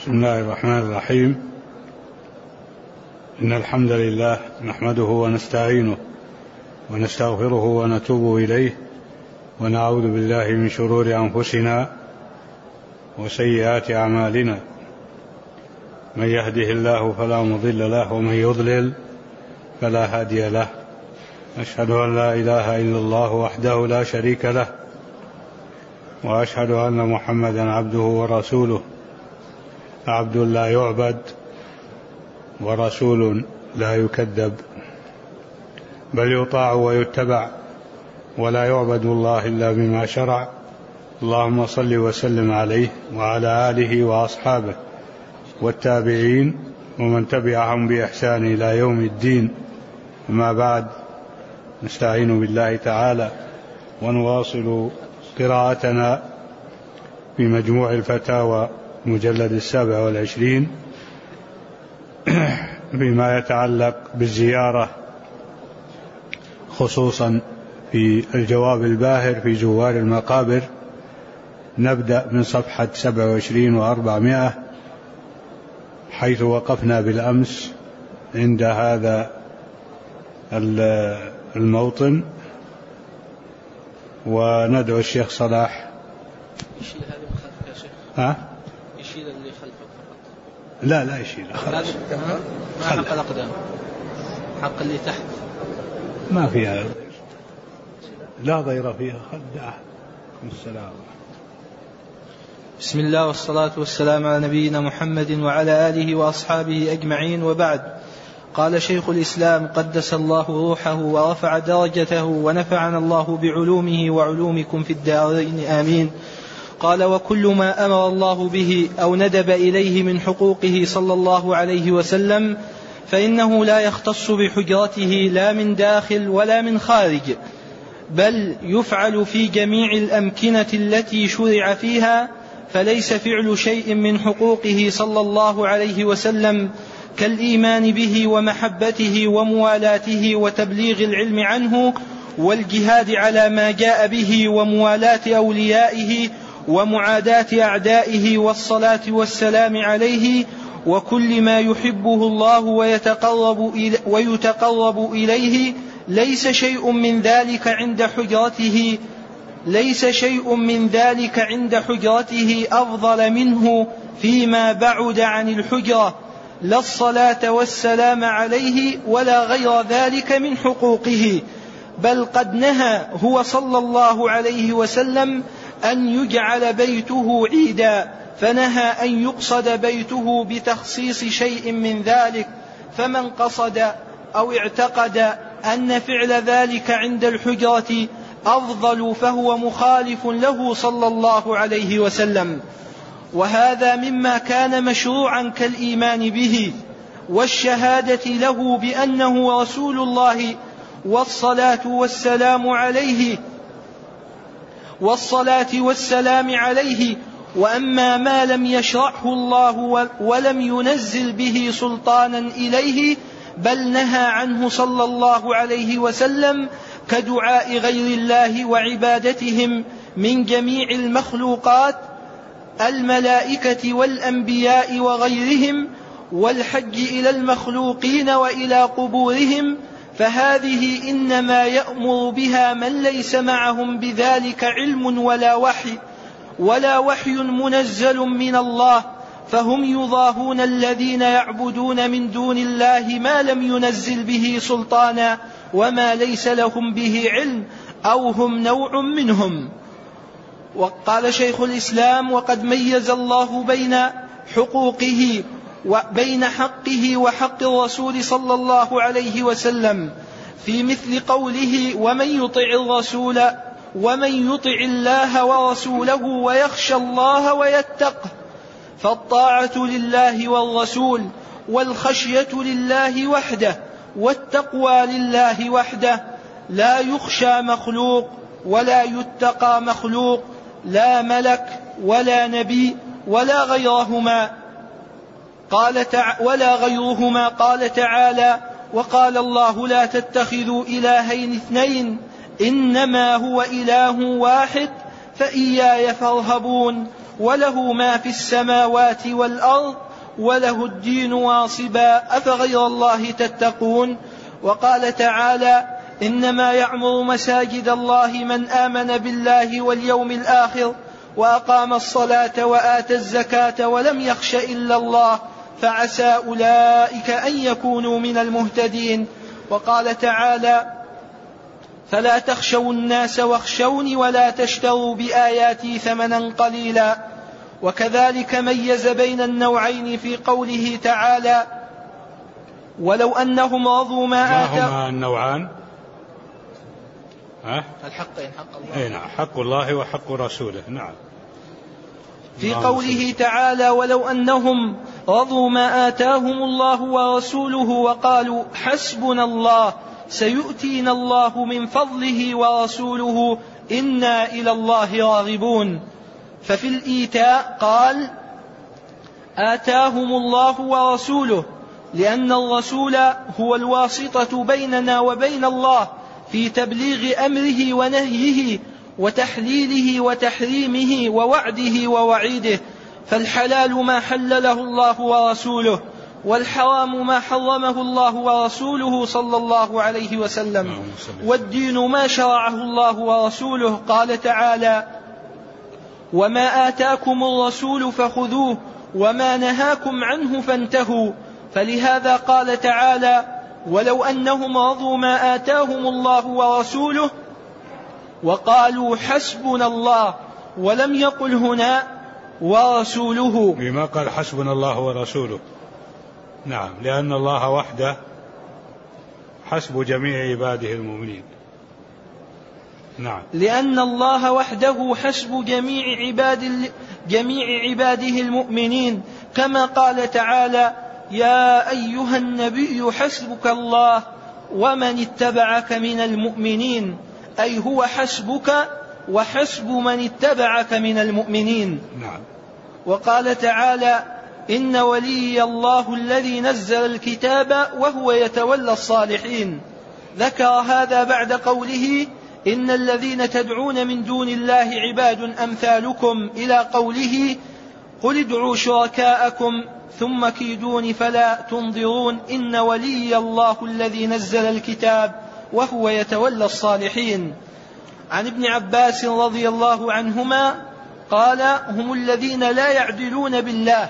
بسم الله الرحمن الرحيم. إن الحمد لله نحمده ونستعينه ونستغفره ونتوب إليه ونعوذ بالله من شرور أنفسنا وسيئات أعمالنا، من يهده الله فلا مضل له ومن يضلل فلا هادي له. أشهد أن لا إله إلا الله وحده لا شريك له، وأشهد أن محمدا عبده ورسوله، عبد لا يعبد ورسول لا يكذب، بل يطاع ويتبع، ولا يعبد الله إلا بما شرع. اللهم صل وسلم عليه وعلى آله وأصحابه والتابعين ومن تبعهم بإحسان إلى يوم الدين. أما بعد، نستعين بالله تعالى ونواصل قراءتنا في مجموع الفتاوى مجلد 27 فيما يتعلق بالزيارة، خصوصا في الجواب الباهر في زوار المقابر. نبدأ من صفحة 27 و400 حيث وقفنا بالأمس عند هذا الموطن، وندعو الشيخ صلاح. يشيل هذه من خلفك يا شيخ؟ ها؟ يشيل اللي خلفك فقط. لا يشيل، خلاص. ما حق الأقدام، حق اللي تحت ما فيها، لا ضير فيها، خدعه. السلام. بسم الله والصلاة والسلام على نبينا محمد وعلى آله وأصحابه أجمعين، وبعد. قال شيخ الإسلام قدس الله روحه ورفع درجته ونفعنا الله بعلومه وعلومكم في الدارين آمين. قال: وكل ما أمر الله به أو ندب إليه من حقوقه صلى الله عليه وسلم فإنه لا يختص بحجرته لا من داخل ولا من خارج، بل يفعل في جميع الأمكنة التي شرع فيها، فليس فعل شيء من حقوقه صلى الله عليه وسلم كالإيمان به ومحبته وموالاته وتبليغ العلم عنه والجهاد على ما جاء به وموالاة أوليائه ومعاداة أعدائه والصلاة والسلام عليه وكل ما يحبه الله ويتقرب إليه. ليس شيء من ذلك عند حجرته أفضل منه فيما بعد عن الحجرة، لا الصلاة والسلام عليه ولا غير ذلك من حقوقه، بل قد نهى هو صلى الله عليه وسلم أن يجعل بيته عيدا، فنهى أن يقصد بيته بتخصيص شيء من ذلك، فمن قصد أو اعتقد أن فعل ذلك عند الحجرة أفضل فهو مخالف له صلى الله عليه وسلم. وهذا مما كان مشروعا كالإيمان به والشهادة له بأنه رسول الله والصلاة والسلام عليه. وأما ما لم يشرعه الله ولم ينزل به سلطانا إليه بل نهى عنه صلى الله عليه وسلم كدعاء غير الله وعبادتهم من جميع المخلوقات الملائكة والأنبياء وغيرهم، والحج إلى المخلوقين وإلى قبورهم، فهذه إنما يأمر بها من ليس معهم بذلك علم ولا وحي منزل من الله، فهم يضاهون الذين يعبدون من دون الله ما لم ينزل به سلطانا وما ليس لهم به علم، أو هم نوع منهم. وقال شيخ الإسلام: وقد ميز الله بين حقوقه وبين حقه وحق الرسول صلى الله عليه وسلم في مثل قوله: ومن يطع الله ورسوله ويخشى الله ويتقه، فالطاعة لله والرسول، والخشية لله وحده، والتقوى لله وحده، لا يخشى مخلوق ولا يتقى مخلوق، لا ملك ولا نبي ولا غيرهما. قال تعالى: وقال الله: لا تتخذوا إلهين اثنين إنما هو إله واحد فإياي فارهبون. وله ما في السماوات والأرض وله الدين واصبا أفغير الله تتقون. وقال تعالى إنما يعمر مساجد الله من آمن بالله واليوم الآخر وأقام الصلاة وآتى الزكاة ولم يخش إلا الله فعسى أولئك أن يكونوا من المهتدين. وقال تعالى فلا تخشوا الناس واخشوني ولا تشتروا بآياتي ثمنا قليلا. وكذلك ميز بين النوعين في قوله تعالى ولو أنهم رضوا ما آتاهم. هما النوعان الحقين، حق الله. نعم، حق الله وحق رسوله. نعم. في قوله تعالى ولو أنهم رضوا ما آتاهم الله ورسوله وقالوا حسبنا الله سيؤتينا الله من فضله ورسوله إنا إلى الله راغبون. ففي الإيتاء قال آتاهم الله ورسوله لأن الرسول هو الواسطة بيننا وبين الله في تبليغ أمره ونهيه وتحليله وتحريمه ووعده ووعيده. فالحلال ما حلله الله ورسوله والحرام ما حرمه الله ورسوله صلى الله عليه وسلم، والدين ما شرعه الله ورسوله. قال تعالى وما آتاكم الرسول فخذوه وما نهاكم عنه فانتهوا. فلهذا قال تعالى ولو أنهم رضوا ما آتاهم الله ورسوله وقالوا حسبنا الله، ولم يقل هنا ورسوله. بما قال حسبنا الله ورسوله. نعم، لأن الله وحده حسب جميع عباده المؤمنين. نعم، لأن الله وحده حسب جميع عباده المؤمنين، كما قال تعالى يا أيها النبي حسبك الله ومن اتبعك من المؤمنين، أي هو حسبك وحسب من اتبعك من المؤمنين. نعم. وقال تعالى إن ولي الله الذي نزل الكتاب وهو يتولى الصالحين. ذكر هذا بعد قوله إن الذين تدعون من دون الله عباد أمثالكم إلى قوله قل ادعوا شركاءكم ثم كيدون فلا تنظرون إن ولي الله الذي نزل الكتاب وهو يتولى الصالحين. عن ابن عباس رضي الله عنهما قال هم الذين لا يعدلون بالله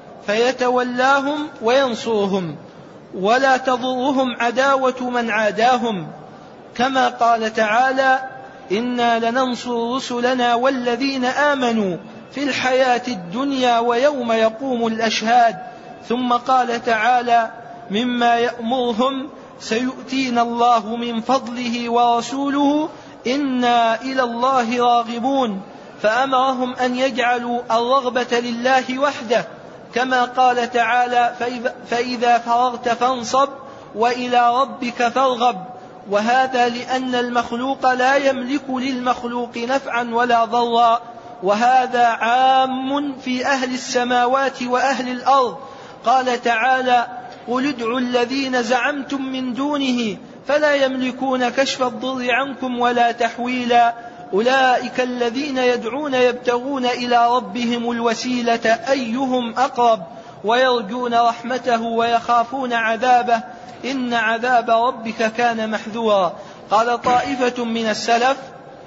فيتولاهم وينصرهم ولا تضرهم عداوة من عاداهم، كما قال تعالى إنا لننصر رسلنا والذين آمنوا في الحياة الدنيا ويوم يقوم الأشهاد. ثم قال تعالى مما يأمرهم سيؤتينا الله من فضله ورسوله إنا إلى الله راغبون، فأمرهم أن يجعلوا الرغبة لله وحده، كما قال تعالى فإذا فرغت فانصب وإلى ربك فارغب. وهذا لأن المخلوق لا يملك للمخلوق نفعا ولا ضرا، وهذا عام في أهل السماوات وأهل الأرض. قال تعالى قل ادعوا الذين زعمتم من دونه فلا يملكون كشف الضر عنكم ولا تحويلا أولئك الذين يدعون يبتغون إلى ربهم الوسيلة أيهم أقرب ويرجون رحمته ويخافون عذابه إن عذاب ربك كان محذورا. قال طائفة من السلف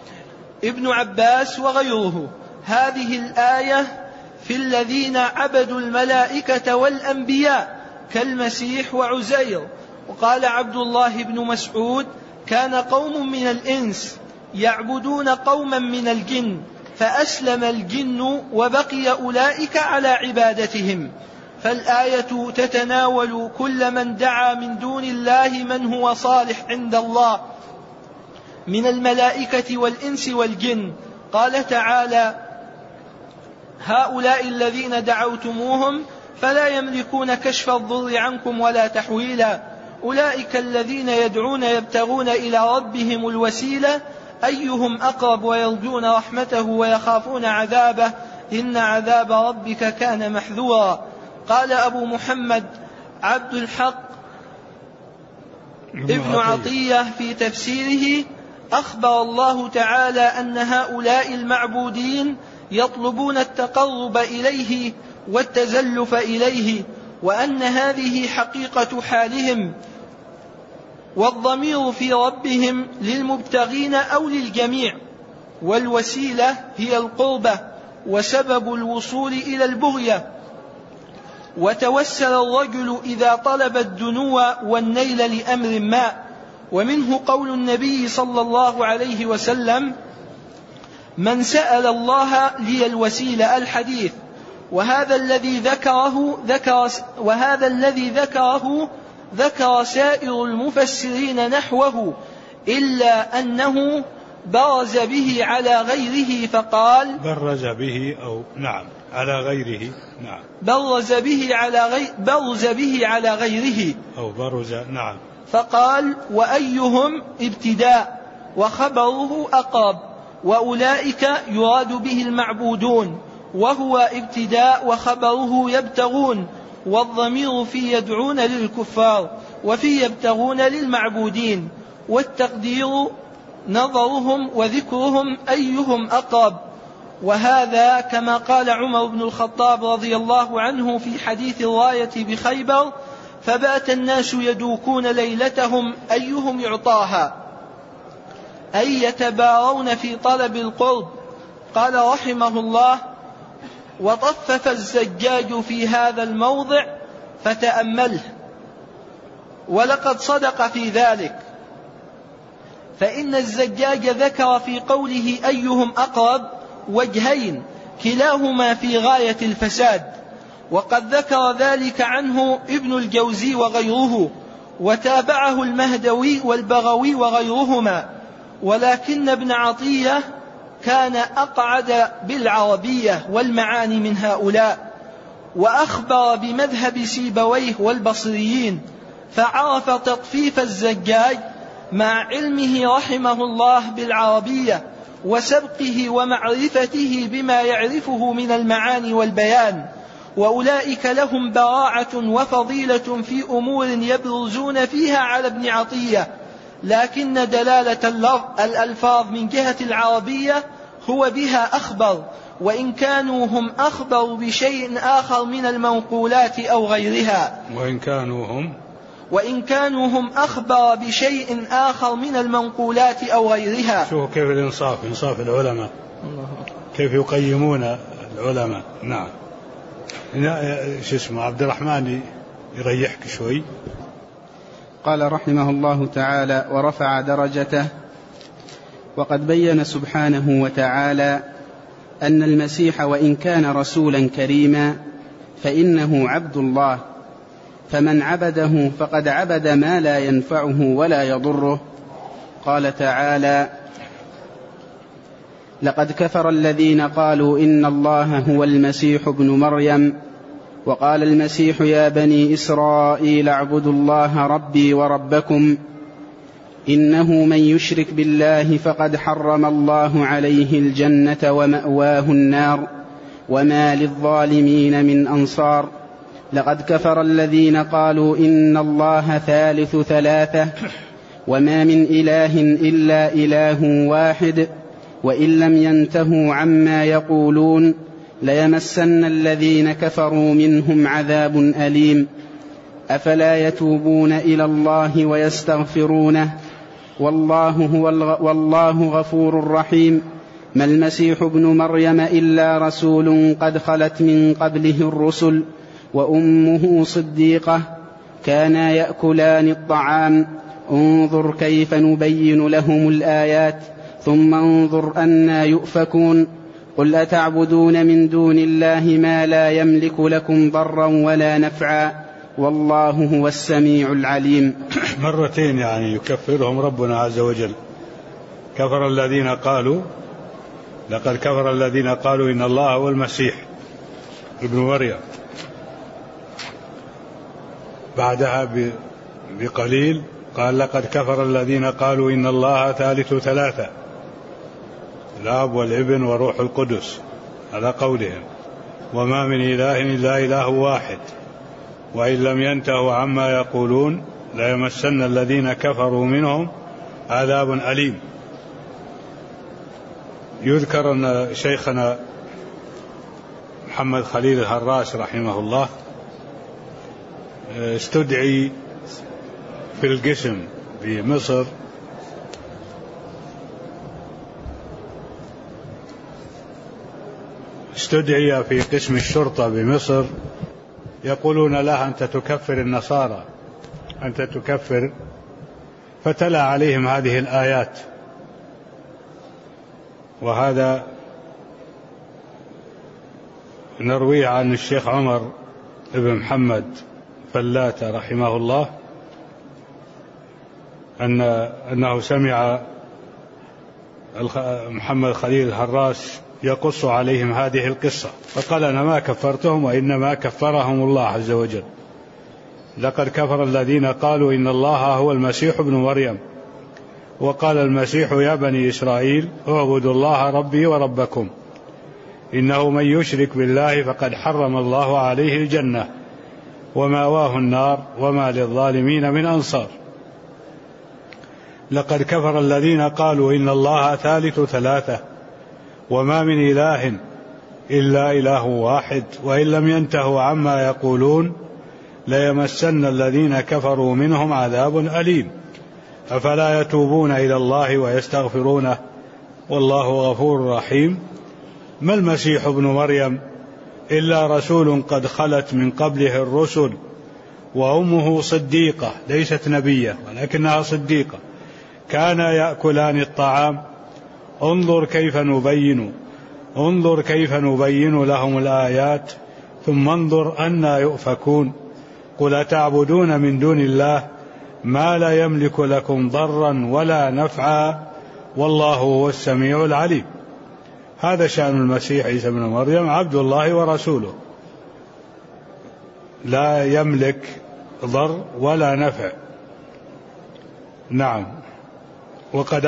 ابن عباس وغيره هذه الآية في الذين عبدوا الملائكة والأنبياء كالمسيح وعزير. وقال عبد الله بن مسعود كان قوم من الإنس يعبدون قوما من الجن فأسلم الجن وبقي أولئك على عبادتهم. فالآية تتناول كل من دعا من دون الله من هو صالح عند الله من الملائكة والإنس والجن. قال تعالى هؤلاء الذين دعوتموهم فلا يملكون كشف الضر عنكم ولا تحويلا أولئك الذين يدعون يبتغون إلى ربهم الوسيلة أيهم أقرب ويرجون رحمته ويخافون عذابه إن عذاب ربك كان محذورا. قال أبو محمد عبد الحق ابن عطية في تفسيره أخبر الله تعالى أن هؤلاء المعبودين يطلبون التقرب إليه والتزلف إليه، وأن هذه حقيقة حالهم، والضمير في ربهم للمبتغين أو للجميع، والوسيلة هي القربة وسبب الوصول إلى البغية. وتوسل الرجل إذا طلب الدنو والنيل لأمر ما. ومنه قول النبي صلى الله عليه وسلم: من سأل الله لي الوسيلة، الحديث. وهذا الذي ذكر سائر المفسرين نحوه، إلا أنه برز به على غيره فقال: برز به على غيره فقال: وأيهم ابتداء وخبره أقرب، وأولئك يراد به المعبودون، وهو ابتداء وخبره يبتغون، والضمير في يدعون للكفار، وفي يبتغون للمعبودين، والتقدير نظرهم وذكرهم أيهم أقرب. وهذا كما قال عمر بن الخطاب رضي الله عنه في حديث الراية بخيبر: فبات الناس يدوكون ليلتهم أيهم يعطاها، أي يتبارون في طلب القرب. قال رحمه الله: وطفف الزجاج في هذا الموضع فتأمله، ولقد صدق في ذلك، فإن الزجاج ذكر في قوله أيهم أقرب وجهين كلاهما في غاية الفساد، وقد ذكر ذلك عنه ابن الجوزي وغيره، وتابعه المهدوي والبغوي وغيرهما. ولكن ابن عطية كان أقعد بالعربية والمعاني من هؤلاء، وأخبر بمذهب سيبويه والبصريين، فعرف تطفيف الزجاج مع علمه رحمه الله بالعربية وسبقه ومعرفته بما يعرفه من المعاني والبيان. وأولئك لهم براعة وفضيلة في أمور يبرزون فيها على ابن عطية، لكن دلالة الألفاظ من جهة العربية هو بها أخبر، وإن كانوا هم أخبر بشيء آخر من المنقولات أو غيرها. وإن كانوا هم أخبر بشيء آخر من المنقولات أو غيرها. شوفوا كيف الإنصاف، إنصاف العلماء، كيف يقيمون العلماء. نعم. عبد الرحمن يريحك شوي. قال رحمه الله تعالى: ورفع درجته. وقد بين سبحانه وتعالى أن المسيح وإن كان رسولا كريما فإنه عبد الله، فمن عبده فقد عبد ما لا ينفعه ولا يضره. قال تعالى: لقد كفر الذين قالوا إن الله هو المسيح ابن مريم، وقال المسيح يا بني إسرائيل اعبدوا الله ربي وربكم، إنه من يشرك بالله فقد حرم الله عليه الجنة ومأواه النار وما للظالمين من أنصار. لقد كفر الذين قالوا إن الله ثالث ثلاثة وما من إله إلا إله واحد، وإن لم ينتهوا عما يقولون ليمسن الذين كفروا منهم عذاب أليم. أفلا يتوبون إلى الله ويستغفرونه والله غفور رحيم. ما المسيح ابن مريم إلا رسول قد خلت من قبله الرسل وأمه صديقة كانا يأكلان الطعام. انظر كيف نبين لهم الآيات ثم انظر أنى يؤفكون. قل أتعبدون من دون الله ما لا يملك لكم ضرا ولا نفعا والله هو السميع العليم. مرتين يعني يكفرهم ربنا عز وجل. كفر الذين قالوا، لقد كفر الذين قالوا إن الله هو المسيح ابن مريم. بعدها بقليل قال لقد كفر الذين قالوا إن الله ثالث ثلاثة، الآب والابن وروح القدس، على قولهم، وما من إله إلا إله واحد، وإن لم ينتهوا عما يقولون ليمسن الذين كفروا منهم عذاب أليم. يذكر أن شيخنا محمد خليل الهراس رحمه الله استدعي في القسم بمصر استدعي في قسم الشرطة بمصر، يقولون له أنت تكفر النصارى، أنت تكفر، فتلا عليهم هذه الآيات. وهذا نرويه عن الشيخ عمر بن محمد فلاتة رحمه الله أنه سمع محمد خليل الهراس يقص عليهم هذه القصة، فقال أنا ما كفرتهم وإنما كفرهم الله عز وجل. لقد كفر الذين قالوا إن الله هو المسيح ابن مريم، وقال المسيح يا بني إسرائيل اعبدوا الله ربي وربكم إنه من يشرك بالله فقد حرم الله عليه الجنة ومأواه النار وما للظالمين من أنصار. لقد كفر الذين قالوا إن الله ثالث ثلاثة وما من إله إلا إله واحد وإن لم ينتهوا عما يقولون ليمسن الذين كفروا منهم عذاب أليم أفلا يتوبون إلى الله ويستغفرونه والله غفور رحيم. ما المسيح ابن مريم إلا رسول قد خلت من قبله الرسل وأمه صديقة ليست نبية ولكنها صديقة كانا يأكلان الطعام انظر كيف نبين لهم الآيات ثم انظر أنى يؤفكون قل أتعبدون من دون الله ما لا يملك لكم ضرا ولا نفعا والله هو السميع العليم. هذا شأن المسيح عيسى بن مريم عبد الله ورسوله، لا يملك ضر ولا نفع. نعم. وقد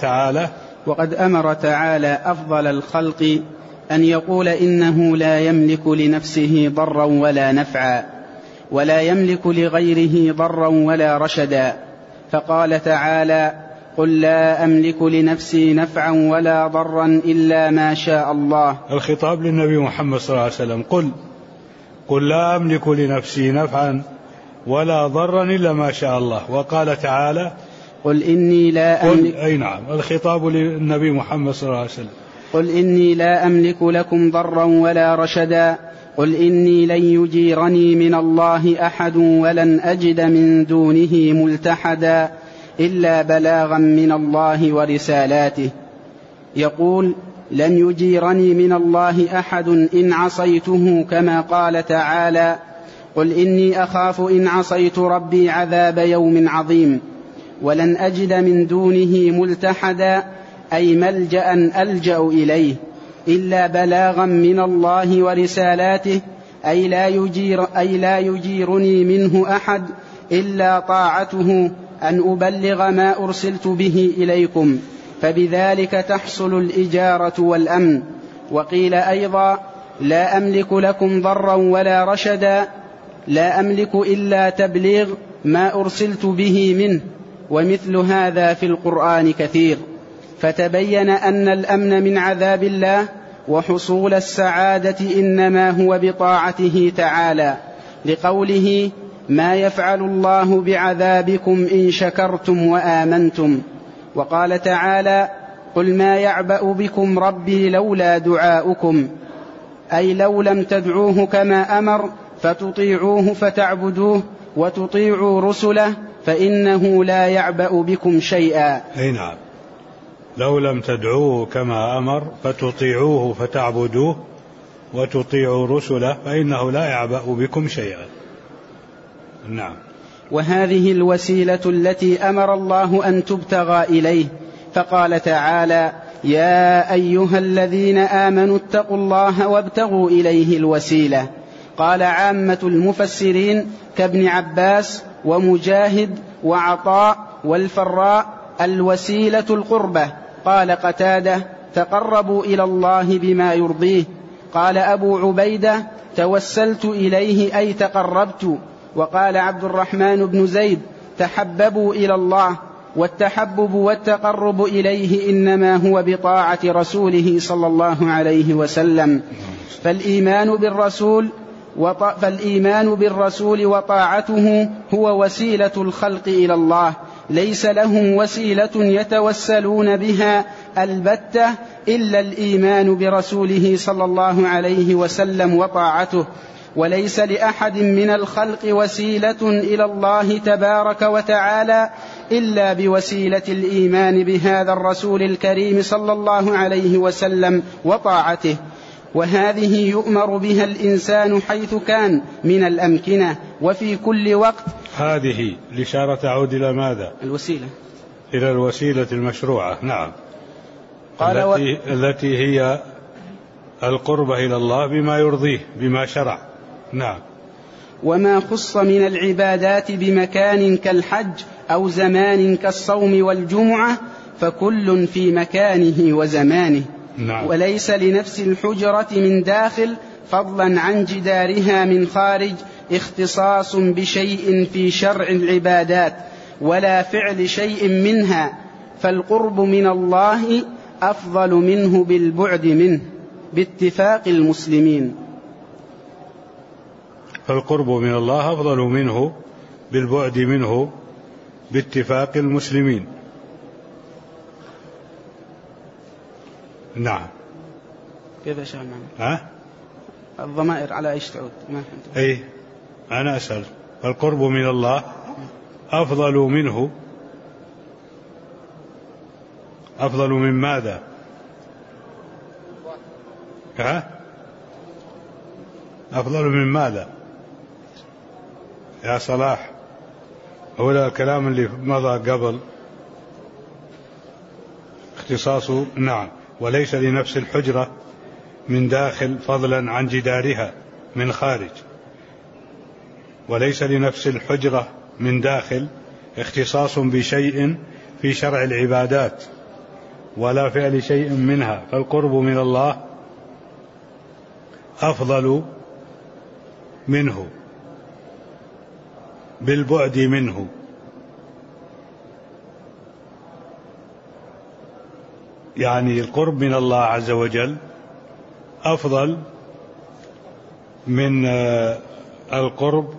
أمر تعالى أفضل الخلق أن يقول إنه لا يملك لنفسه ضرا ولا نفعا ولا يملك لغيره ضرا ولا رشدا، فقال تعالى قل لا أملك لنفسي نفعا ولا ضرا إلا ما شاء الله. الخطاب للنبي محمد صلى الله عليه وسلم قل لا أملك لنفسي نفعا ولا ضرا إلا ما شاء الله. وقال تعالى قل إني لا أملك أي نعم الخطاب للنبي محمد صلى الله عليه وسلم قل إني لا أملك لكم ضرا ولا رشدا قل إني لن يجيرني من الله أحد ولن أجد من دونه ملتحدا إلا بلاغا من الله ورسالاته. يقول لن يجيرني من الله أحد إن عصيته كما قال تعالى قل إني أخاف إن عصيت ربي عذاب يوم عظيم. ولن أجد من دونه ملتحدا أي ملجأ ألجأ إليه إلا بلاغا من الله ورسالاته أي لا يجيرني منه أحد إلا طاعته أن أبلغ ما أرسلت به إليكم، فبذلك تحصل الإجارة والأمن. وقيل أيضا لا أملك لكم ضرا ولا رشدا لا أملك إلا تبليغ ما أرسلت به منه، ومثل هذا في القرآن كثير. فتبين أن الأمن من عذاب الله وحصول السعادة إنما هو بطاعته تعالى، لقوله ما يفعل الله بعذابكم إن شكرتم وآمنتم. وقال تعالى قل ما يعبأ بكم ربي لولا دعاؤكم، أي لو لم تدعوه كما أمر فتطيعوه فتعبدوه وتطيعوا رسله فإنه لا يعبأ بكم شيئا. أي نعم، لو لم تدعوه كما أمر فتطيعوه فتعبدوه وتطيعوا رسله فإنه لا يعبأ بكم شيئا. نعم. وهذه الوسيلة التي أمر الله أن تبتغى إليه، فقال تعالى يا أيها الذين آمنوا اتقوا الله وابتغوا إليه الوسيلة. قال عامة المفسرين كابن عباس ومجاهد وعطاء والفراء الوسيلة القربة. قال قتادة تقربوا إلى الله بما يرضيه. قال أبو عبيدة توسلت إليه أي تقربت. وقال عبد الرحمن بن زيد تحببوا إلى الله، والتحبب والتقرب إليه إنما هو بطاعة رسوله صلى الله عليه وسلم. فالإيمان بالرسول وطاعته هو وسيلة الخلق إلى الله، ليس لهم وسيلة يتوسلون بها البتة إلا الإيمان برسوله صلى الله عليه وسلم وطاعته، وليس لأحد من الخلق وسيلة إلى الله تبارك وتعالى إلا بوسيلة الإيمان بهذا الرسول الكريم صلى الله عليه وسلم وطاعته، وهذه يؤمر بها الإنسان حيث كان من الأمكنة وفي كل وقت. هذه الإشارة تعود إلى ماذا؟ الوسيلة، إلى الوسيلة المشروعة. نعم. التي هي القربة إلى الله بما يرضيه بما شرع. نعم. وما خص من العبادات بمكان كالحج أو زمان كالصوم والجمعة فكل في مكانه وزمانه. نعم. وليس لنفس الحجرة من داخل فضلا عن جدارها من خارج اختصاص بشيء في شرع العبادات ولا فعل شيء منها، فالقرب من الله أفضل منه بالبعد منه باتفاق المسلمين. فالقرب من الله أفضل منه بالبعد منه باتفاق المسلمين. نعم. كيف يا شيخ معنا؟ الضمائر على ايش تعود؟ ما فهمت. اي انا اسال. فالقرب من الله افضل منه، افضل من ماذا؟ افضل من ماذا يا صلاح؟ هو الكلام اللي مضى قبل اختصاصه. نعم. وليس لنفس الحجرة من داخل فضلا عن جدارها من خارج. وليس لنفس الحجرة من داخل اختصاص بشيء في شرع العبادات ولا فعل شيء منها، فالقرب من الله أفضل منه بالبعد منه. يعني القرب من الله عز وجل أفضل من القرب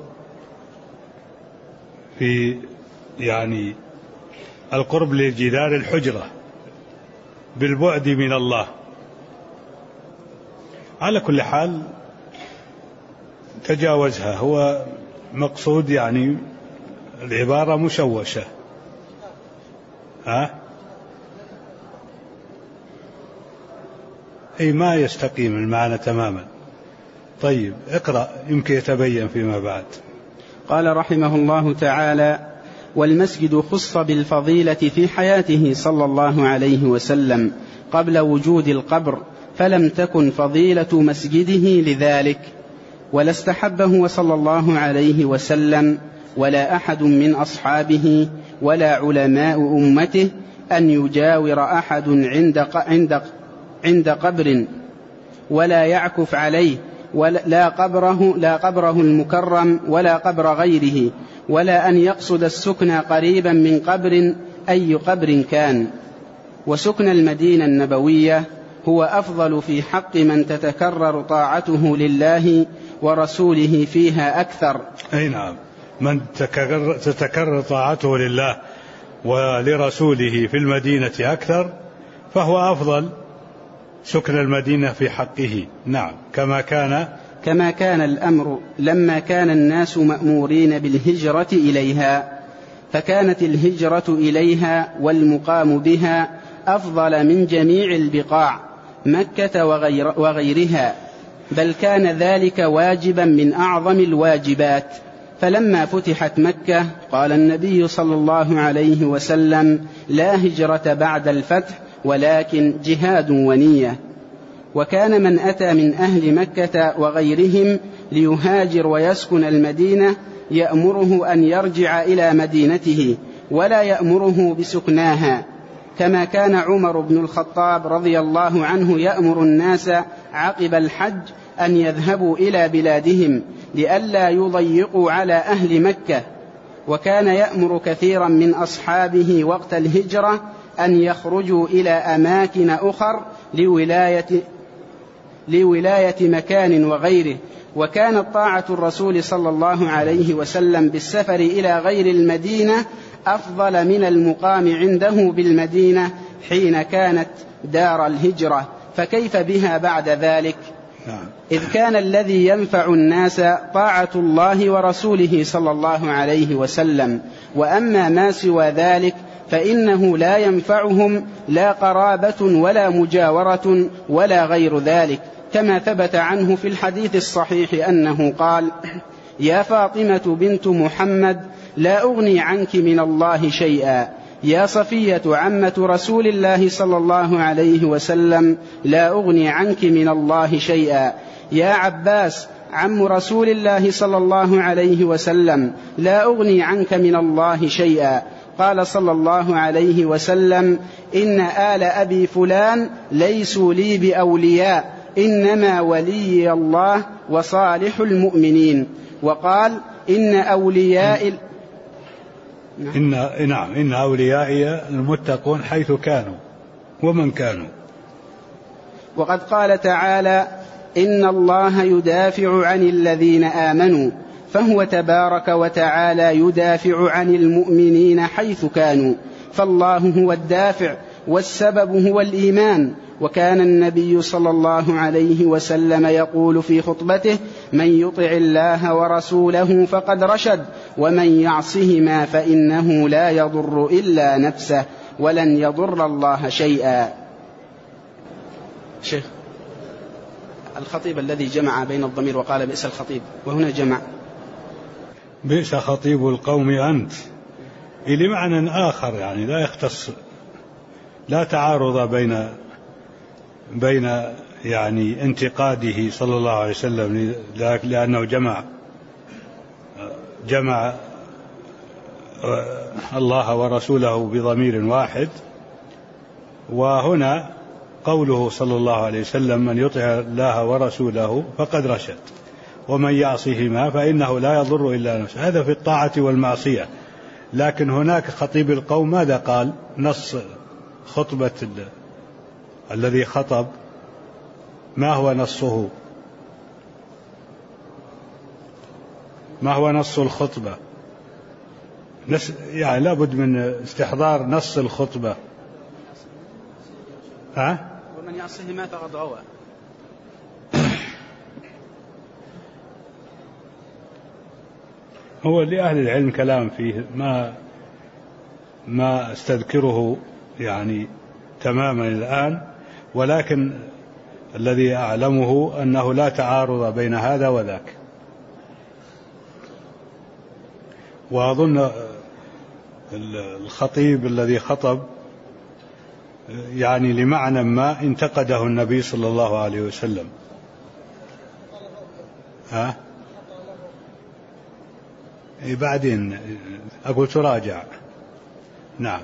في يعني القرب لجدار الحجرة بالبعد من الله. على كل حال تجاوزها، هو مقصود يعني العبارة مشوشة. أي ما يستقيم المعنى تماما. طيب اقرأ يمكن يتبين فيما بعد. قال رحمه الله تعالى: والمسجد خص بالفضيلة في حياته صلى الله عليه وسلم قبل وجود القبر، فلم تكن فضيلة مسجده لذلك، ولا استحبه صلى الله عليه وسلم ولا أحد من أصحابه ولا علماء أمته أن يجاور أحد عند قبر ولا يعكف عليه، لا قبره المكرم ولا قبر غيره، ولا أن يقصد السكن قريبا من قبر أي قبر كان. وسكن المدينة النبوية هو أفضل في حق من تتكرر طاعته لله ورسوله فيها أكثر. أي نعم، من تتكرر طاعته لله ولرسوله في المدينة أكثر فهو أفضل سكن المدينة في حقه. نعم. كما كان الأمر لما كان الناس مأمورين بالهجرة إليها، فكانت الهجرة إليها والمقام بها أفضل من جميع البقاع مكة وغيرها، بل كان ذلك واجبا من أعظم الواجبات. فلما فتحت مكة قال النبي صلى الله عليه وسلم: لا هجرة بعد الفتح ولكن جهاد ونية. وكان من أتى من أهل مكة وغيرهم ليهاجر ويسكن المدينة يأمره أن يرجع إلى مدينته ولا يأمره بسكناها، كما كان عمر بن الخطاب رضي الله عنه يأمر الناس عقب الحج أن يذهبوا إلى بلادهم لئلا يضيقوا على أهل مكة. وكان يأمر كثيرا من أصحابه وقت الهجرة أن يخرجوا إلى أماكن أخر لولاية مكان وغيره. وكانت طاعة الرسول صلى الله عليه وسلم بالسفر إلى غير المدينة أفضل من المقام عنده بالمدينة حين كانت دار الهجرة، فكيف بها بعد ذلك؟ إذ كان الذي ينفع الناس طاعة الله ورسوله صلى الله عليه وسلم، وأما ما سوى ذلك فإنه لا ينفعهم لا قرابة ولا مجاورة ولا غير ذلك، كما ثبت عنه في الحديث الصحيح أنه قال: يا فاطمة بنت محمد لا أغني عنك من الله شيئا، يا صفية عمة رسول الله صلى الله عليه وسلم لا أغني عنك من الله شيئا، يا عباس عم رسول الله صلى الله عليه وسلم لا أغني عنك من الله شيئا. قال صلى الله عليه وسلم: إن آل أبي فلان ليسوا لي بأولياء، إنما ولي الله وصالح المؤمنين. وقال: إن أولياء إن أوليائي المتقون حيث كانوا ومن كانوا. وقد قال تعالى: إن الله يدافع عن الذين آمنوا، فهو تبارك وتعالى يدافع عن المؤمنين حيث كانوا، فالله هو الدافع والسبب هو الإيمان. وكان النبي صلى الله عليه وسلم يقول في خطبته: من يطع الله ورسوله فقد رشد، ومن يعصهما فإنه لا يضر إلا نفسه ولن يضر الله شيئا. شيخ الخطيب الذي جمع بين الضمير وقال بئس الخطيب، وهنا جمع بئس خطيب القوم أنت، لمعنى آخر يعني لا يختص، لا تعارض بين يعني انتقاده صلى الله عليه وسلم لأنه جمع الله ورسوله بضمير واحد، وهنا قوله صلى الله عليه وسلم: من يطع الله ورسوله فقد رشد ومن يعصهما فإنه لا يضر إلا نفسه. هذا في الطاعة والمعصية. لكن هناك خطيب القوم ماذا قال؟ نص خطبة الذي خطب ما هو نصه؟ ما هو نص الخطبة؟ يعني لابد من استحضار نص الخطبة. ومن يعصهما فقد غوى. هو لأهل العلم كلام فيه ما استذكره يعني تماما الآن، ولكن الذي أعلمه أنه لا تعارض بين هذا وذاك. وأظن الخطيب الذي خطب يعني لمعنى ما انتقده النبي صلى الله عليه وسلم. بعدين أقول تراجع، نعم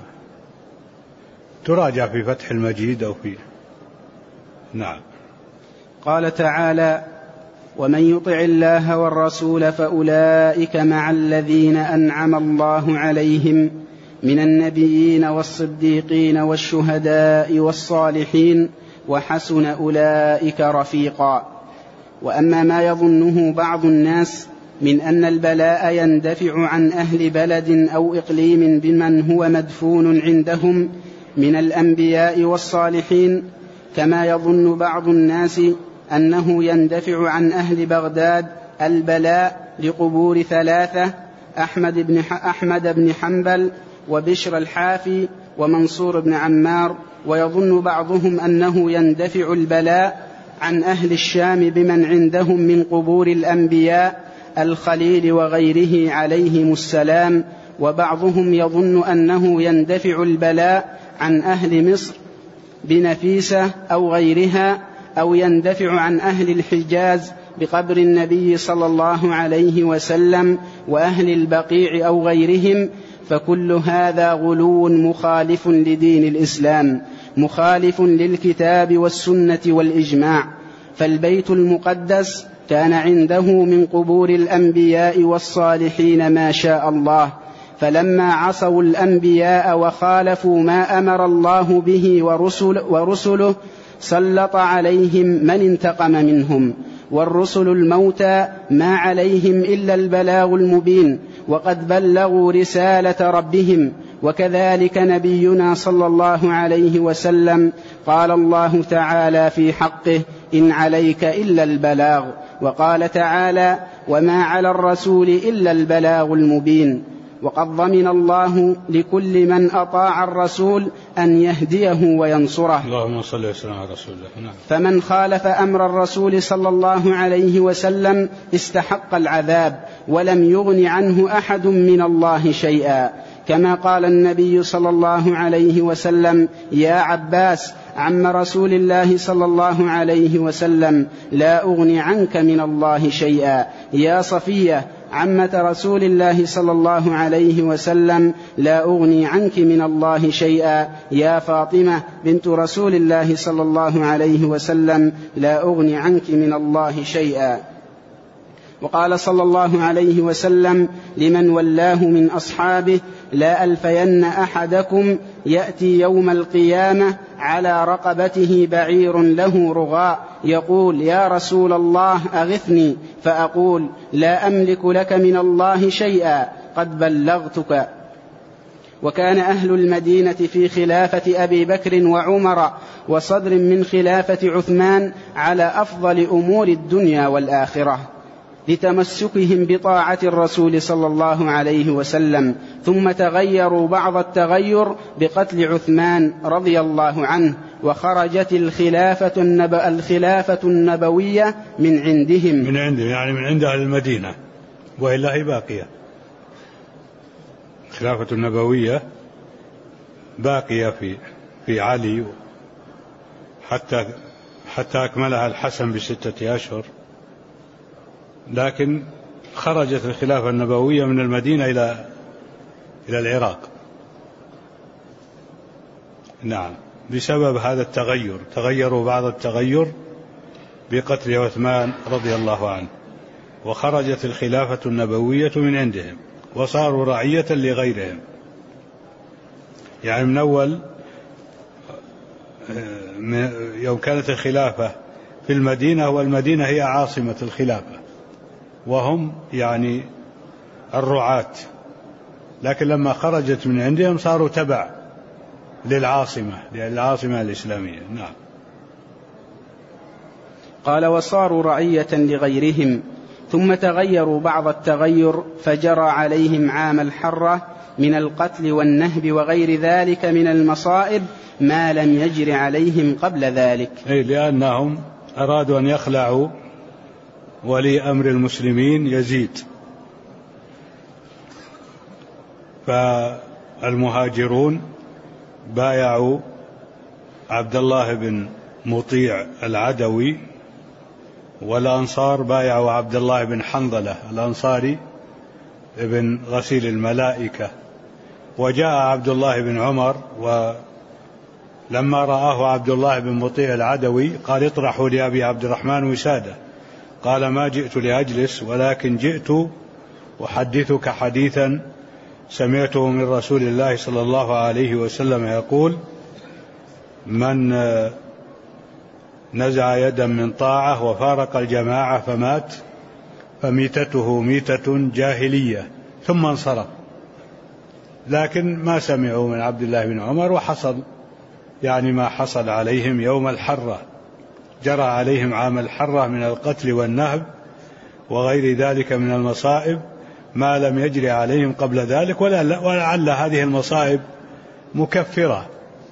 تراجع في فتح المجيد أو في نعم. قال تعالى: ومن يطع الله والرسول فأولئك مع الذين أنعم الله عليهم من النبيين والصديقين والشهداء والصالحين وحسن أولئك رفيقا. وأما ما يظنه بعض الناس من أن البلاء يندفع عن أهل بلد أو إقليم بمن هو مدفون عندهم من الأنبياء والصالحين، كما يظن بعض الناس أنه يندفع عن أهل بغداد البلاء لقبور ثلاثة: أحمد بن حنبل وبشر الحافي ومنصور بن عمار. ويظن بعضهم أنه يندفع البلاء عن أهل الشام بمن عندهم من قبور الأنبياء الخليل وغيره عليهم السلام. وبعضهم يظن أنه يندفع البلاء عن أهل مصر بنفيسة أو غيرها، أو يندفع عن أهل الحجاز بقبر النبي صلى الله عليه وسلم وأهل البقيع أو غيرهم. فكل هذا غلو مخالف لدين الإسلام، مخالف للكتاب والسنة والإجماع. فالبيت المقدس كان عنده من قبور الأنبياء والصالحين ما شاء الله، فلما عصوا الأنبياء وخالفوا ما أمر الله به ورسله سلط عليهم من انتقم منهم، والرسل الموتى ما عليهم إلا البلاغ المبين، وقد بلغوا رسالة ربهم. وكذلك نبينا صلى الله عليه وسلم قال الله تعالى في حقه: إن عليك إلا البلاغ. وقال تعالى: وما على الرسول إلا البلاغ المبين. وقد ضمن الله لكل من أطاع الرسول أن يهديه وينصره. اللهم صل وسلم على رسول الله. فمن خالف أمر الرسول صلى الله عليه وسلم استحق العذاب، ولم يغن عنه أحد من الله شيئا، كما قال النبي صلى الله عليه وسلم: يا عباس عم رسول الله صلى الله عليه وسلم: لا أغني عنك من الله شيئا. يا صفية عمة رسول الله صلى الله عليه وسلم: لا أغني عنك من الله شيئا. يا فاطمة بنت رسول الله صلى الله عليه وسلم: لا أغني عنك من الله شيئا. وقال صلى الله عليه وسلم لمن ولاه من أصحابه: لا ألفين أحدكم يأتي يوم القيامة على رقبته بعير له رغاء يقول: يا رسول الله أغثني، فأقول: لا أملك لك من الله شيئا، قد بلغتك. وكان أهل المدينة في خلافة أبي بكر وعمر وصدر من خلافة عثمان على أفضل أمور الدنيا والآخرة، لتمسكهم بطاعة الرسول صلى الله عليه وسلم، ثم تغيروا بعض التغير بقتل عثمان رضي الله عنه، وخرجت الخلافة النبوية من عندهم، يعني من عند أهل المدينة، وإلا هي باقية. الخلافة النبوية باقية في علي، حتى أكملها الحسن ب6 أشهر، لكن خرجت الخلافة النبوية من المدينة إلى العراق. نعم، بسبب هذا التغير، تغيروا بعض التغير بقتل عثمان رضي الله عنه، وخرجت الخلافة النبوية من عندهم وصاروا رعية لغيرهم. يعني من أول يوم كانت الخلافة في المدينة، والمدينة هي عاصمة الخلافة، وهم يعني الرعاة، لكن لما خرجت من عندهم صاروا تبع للعاصمة الإسلامية. نعم. قال: وصاروا رعية لغيرهم، ثم تغيروا بعض التغير، فجرى عليهم عام الحرة من القتل والنهب وغير ذلك من المصائب ما لم يجر عليهم قبل ذلك. لأنهم أرادوا أن يخلعوا ولي أمر المسلمين يزيد، فالمهاجرون بايعوا عبد الله بن مطيع العدوي، والأنصار بايعوا عبد الله بن حنظلة الأنصاري ابن غسيل الملائكة. وجاء عبد الله بن عمر، ولما رآه عبد الله بن مطيع العدوي قال: اطرحوا لأبي عبد الرحمن وسادة. قال: ما جئت لأجلس، ولكن جئت أحدثك حديثا سمعته من رسول الله صلى الله عليه وسلم يقول: من نزع يدا من طاعة وفارق الجماعة فمات فميتته ميتة جاهلية، ثم انصرف. لكن ما سمعوا من عبد الله بن عمر، وحصل يعني ما حصل عليهم يوم الحرة، جرى عليهم عام الحرة من القتل والنهب وغير ذلك من المصائب ما لم يجري عليهم قبل ذلك، ولعل هذه المصائب مكفرة.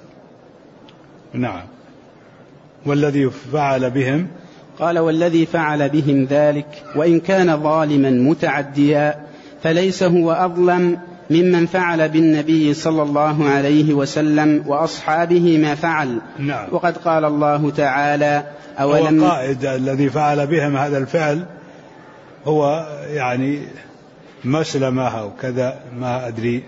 نعم. والذي فعل بهم، قال: والذي فعل بهم ذلك وإن كان ظالما متعديا فليس هو أظلم ممن فعل بالنبي صلى الله عليه وسلم وأصحابه ما فعل. نعم. وقد قال الله تعالى: أولم قائد الذي فعل بهم هذا الفعل هو يعني مسلمة أو كذا، ما أدري،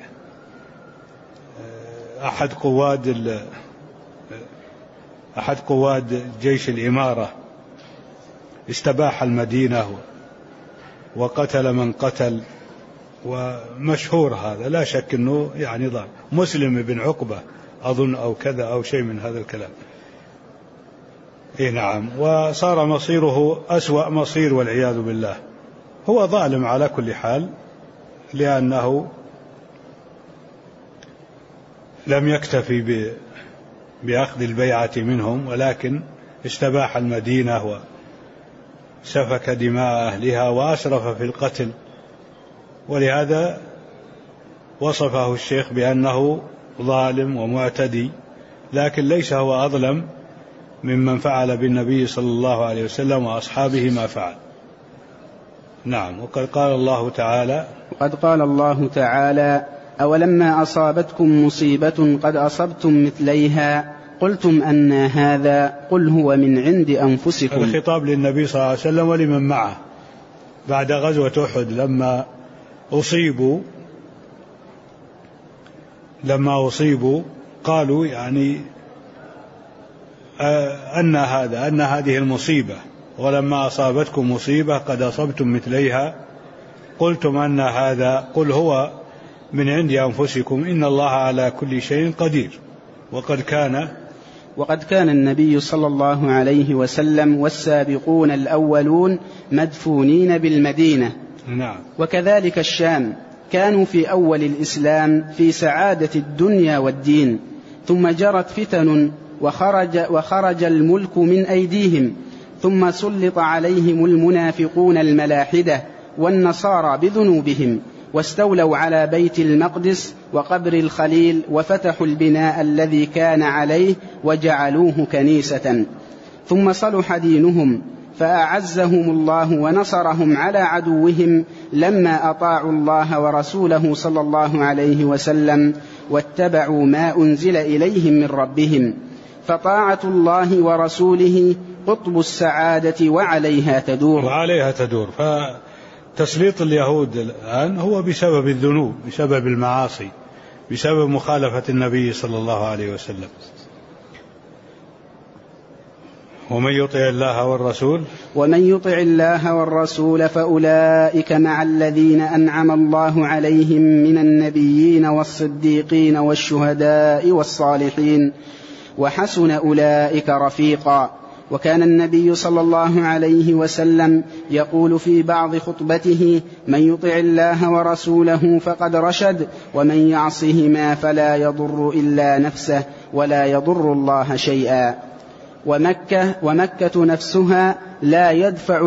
أحد قواد جيش الإمارة، استباح المدينة وقتل من قتل، ومشهور هذا، لا شك أنه يعني ضار مسلم بن عقبة أظن أو كذا أو شيء من هذا الكلام. نعم، وصار مصيره أسوأ مصير والعياذ بالله. هو ظالم على كل حال، لأنه لم يكتفي بأخذ البيعة منهم، ولكن استباح المدينة وسفك دماء أهلها وأسرف في القتل، ولهذا وصفه الشيخ بأنه ظالم ومعتدي، لكن ليس هو أظلم ممن فعل بالنبي صلى الله عليه وسلم وأصحابه ما فعل. نعم. وقد قال الله تعالى أولما أصابتكم مصيبة قد أصبتم مثليها قلتم أن هذا قل هو من عند أنفسكم. الخطاب للنبي صلى الله عليه وسلم ولمن معه بعد غزوة أحد لما أصيبوا قالوا يعني أن هذه المصيبة، ولما أصابتكم مصيبة قد أصبتم مثليها قلتم أن هذا قل هو من عند أنفسكم إن الله على كل شيء قدير. وقد كان النبي صلى الله عليه وسلم والسابقون الأولون مدفونين بالمدينة. نعم. وكذلك الشام كانوا في أول الإسلام في سعادة الدنيا والدين، ثم جرت فتن وخرج الملك من أيديهم، ثم سلط عليهم المنافقون الملاحدة والنصارى بذنوبهم، واستولوا على بيت المقدس وقبر الخليل، وفتحوا البناء الذي كان عليه وجعلوه كنيسة، ثم صلح دينهم فأعزهم الله ونصرهم على عدوهم لما أطاعوا الله ورسوله صلى الله عليه وسلم واتبعوا ما أنزل إليهم من ربهم، فطاعة الله ورسوله قطب السعادة وعليها تدور. فتسليط اليهود الآن هو بسبب الذنوب، بسبب المعاصي، بسبب مخالفة النبي صلى الله عليه وسلم. ومن يطع الله والرسول فأولئك مع الذين أنعم الله عليهم من النبيين والصديقين والشهداء والصالحين وحسن أولئك رفيقا. وكان النبي صلى الله عليه وسلم يقول في بعض خطبته: من يطع الله ورسوله فقد رشد، ومن يعصهما فلا يضر إلا نفسه ولا يضر الله شيئا. ومكة نفسها لا يدفع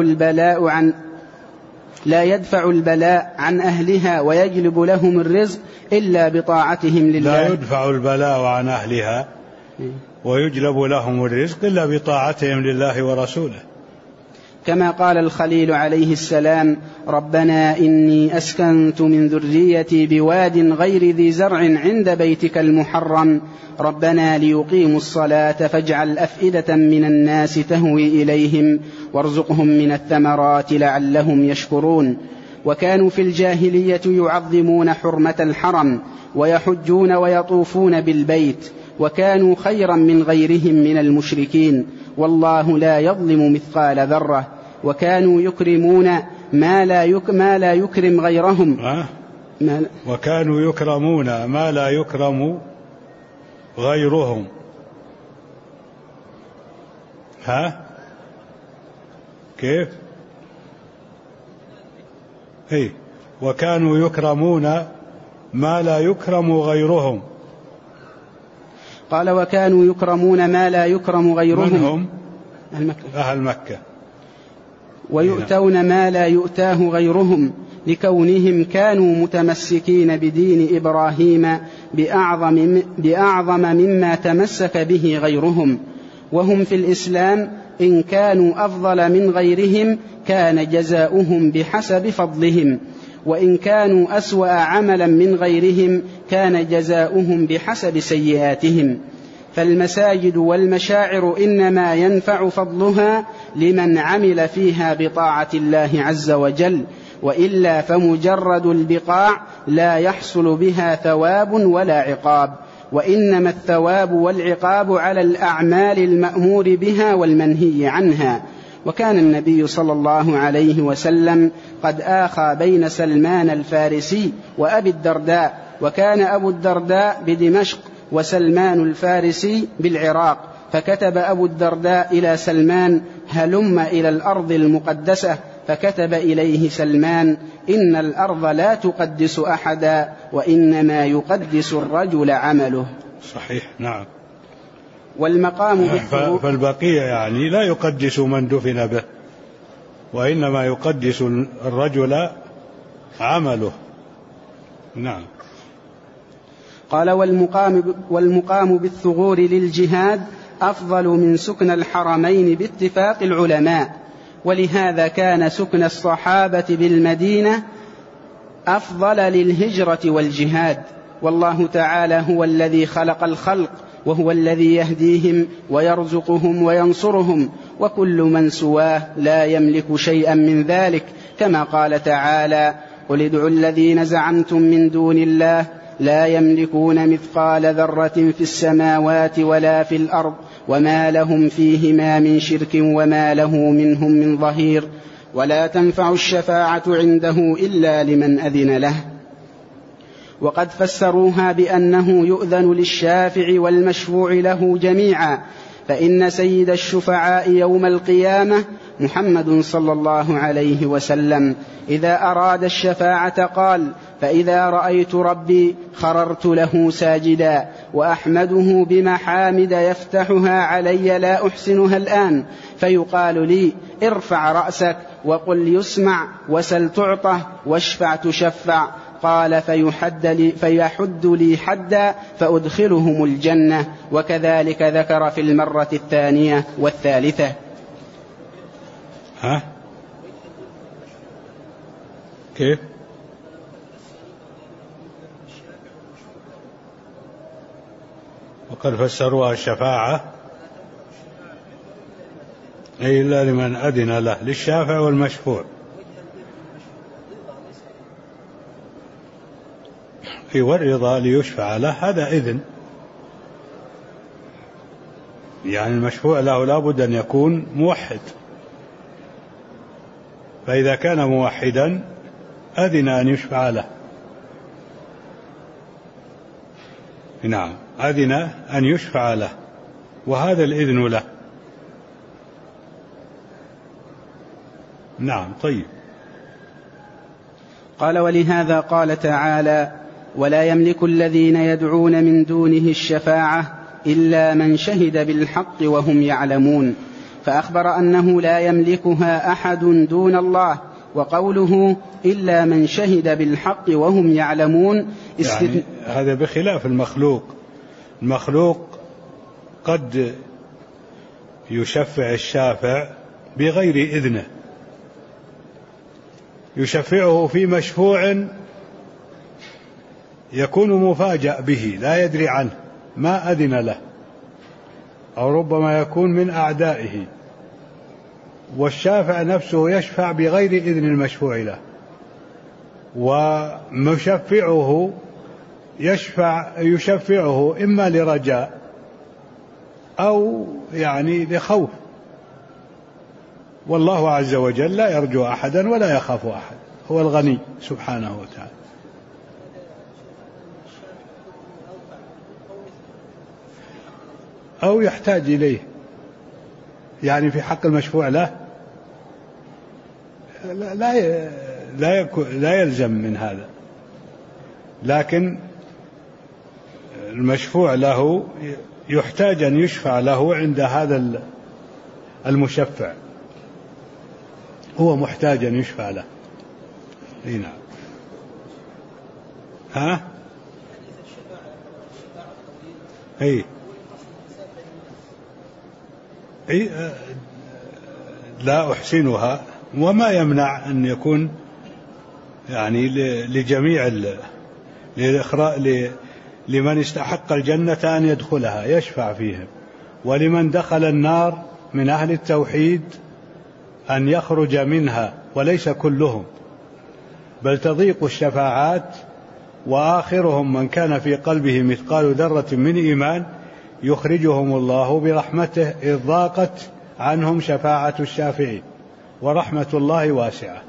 البلاء عن أهلها ويجلب لهم الرزق إلا بطاعتهم لله. لا يدفع البلاء عن أهلها ويجلب لهم الرزق إلا بطاعتهم لله ورسوله. كما قال الخليل عليه السلام: ربنا إني أسكنت من ذريتي بواد غير ذي زرع عند بيتك المحرم ربنا ليقيموا الصلاة فاجعل أفئدة من الناس تهوي إليهم وارزقهم من الثمرات لعلهم يشكرون. وكانوا في الجاهلية يعظمون حرمة الحرم ويحجون ويطوفون بالبيت، وكانوا خيرا من غيرهم من المشركين، والله لا يظلم مثقال ذرة. وكانوا يكرمون ما لا يكرم غيرهم. وكانوا يكرمون ما لا يكرم غيرهم. كيف؟ وكانوا يكرمون ما لا يكرم غيرهم. قال: وكانوا يكرمون ما لا يكرم غيرهم. من هم؟ أهل مكة. ويؤتون ما لا يؤتاه غيرهم، لكونهم كانوا متمسكين بدين إبراهيم بأعظم مما تمسك به غيرهم. وهم في الإسلام إن كانوا أفضل من غيرهم كان جزاؤهم بحسب فضلهم، وإن كانوا أسوأ عملا من غيرهم كان جزاؤهم بحسب سيئاتهم. فالمساجد والمشاعر إنما ينفع فضلها لمن عمل فيها بطاعة الله عز وجل، وإلا فمجرد البقاع لا يحصل بها ثواب ولا عقاب، وإنما الثواب والعقاب على الأعمال المأمور بها والمنهي عنها. وكان النبي صلى الله عليه وسلم قد آخى بين سلمان الفارسي وأبي الدرداء، وكان أبو الدرداء بدمشق وسلمان الفارسي بالعراق، فكتب أبو الدرداء إلى سلمان: هلم إلى الأرض المقدسة. فكتب إليه سلمان: إن الأرض لا تقدس أحدا، وإنما يقدس الرجل عمله. صحيح. نعم. والمقام فالبقية يعني لا يقدس من دفن به، وإنما يقدس الرجل عمله. نعم. قال: والمقام بالثغور للجهاد أفضل من سكن الحرمين باتفاق العلماء، ولهذا كان سكن الصحابة بالمدينة أفضل للهجرة والجهاد. والله تعالى هو الذي خلق الخلق، وهو الذي يهديهم ويرزقهم وينصرهم، وكل من سواه لا يملك شيئا من ذلك، كما قال تعالى: قل ادعوا الذين زعمتم من دون الله لا يملكون مثقال ذرة في السماوات ولا في الأرض وما لهم فيهما من شرك وما له منهم من ظهير، ولا تنفع الشفاعة عنده إلا لمن أذن له. وقد فسروها بأنه يؤذن للشافع والمشفوع له جميعا، فإن سيد الشفعاء يوم القيامة محمد صلى الله عليه وسلم إذا أراد الشفاعة قال: فإذا رأيت ربي خررت له ساجدا، وأحمده بمحامد يفتحها علي لا أحسنها الآن، فيقال لي: ارفع رأسك وقل يسمع، وسل تعطه، واشفع تشفع. قال: فيحد لي حدا فأدخلهم الجنة. وكذلك ذكر في المرة الثانية والثالثة. كيف؟ وقد فسروها الشفاعة أي إلا لمن أذن له، للشافع والمشفوع. والرضا ليشفع له هذا إذن، يعني المشفوع له لابد أن يكون موحد، فإذا كان موحدا أذن أن يشفع له. نعم، أذن أن يشفع له، وهذا الإذن له. نعم. طيب. قال: ولهذا قال تعالى: ولا يملك الذين يدعون من دونه الشفاعة إلا من شهد بالحق وهم يعلمون، فأخبر أنه لا يملكها أحد دون الله. وقوله إلا من شهد بالحق وهم يعلمون يعني هذا بخلاف المخلوق. المخلوق قد يشفع الشافع بغير إذنه، يشفعه في مشفوع يكون مفاجأ به لا يدري عنه، ما أذن له، أو ربما يكون من أعدائه، والشافع نفسه يشفع بغير إذن المشفوع له، ومشفعه يشفعه إما لرجاء أو يعني لخوف، والله عز وجل لا يرجو أحدا ولا يخاف أحد، هو الغني سبحانه وتعالى. أو يحتاج إليه، يعني في حق المشفوع له لا يلزم من هذا، لكن المشفوع له يحتاج أن يشفع له عند هذا المشفع، هو محتاج أن يشفع له. نعم. لا أحسنها، وما يمنع أن يكون يعني لجميع لمن استحق الجنة أن يدخلها يشفع فيهم، ولمن دخل النار من أهل التوحيد أن يخرج منها، وليس كلهم، بل تضيق الشفاعات، وآخرهم من كان في قلبه مثقال ذرة من إيمان يخرجهم الله برحمته إذ ضاقت عنهم شفاعة الشافعين، ورحمة الله واسعة.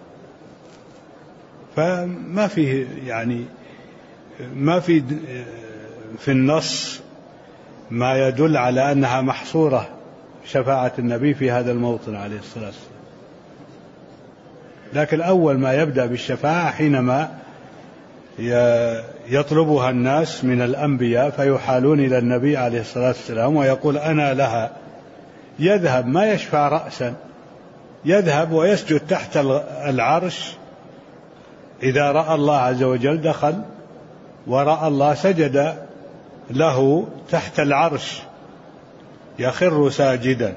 فما فيه يعني ما في النص ما يدل على أنها محصورة شفاعة النبي في هذا الموطن عليه الصلاة والسلام. لكن أول ما يبدأ بالشفاعة حينما يطلبها الناس من الأنبياء فيحالون إلى النبي عليه الصلاة والسلام ويقول أنا لها، يذهب ما يشفع رأسا، يذهب ويسجد تحت العرش. إذا رأى الله عز وجل دخل ورأى الله سجد له تحت العرش، يخر ساجدا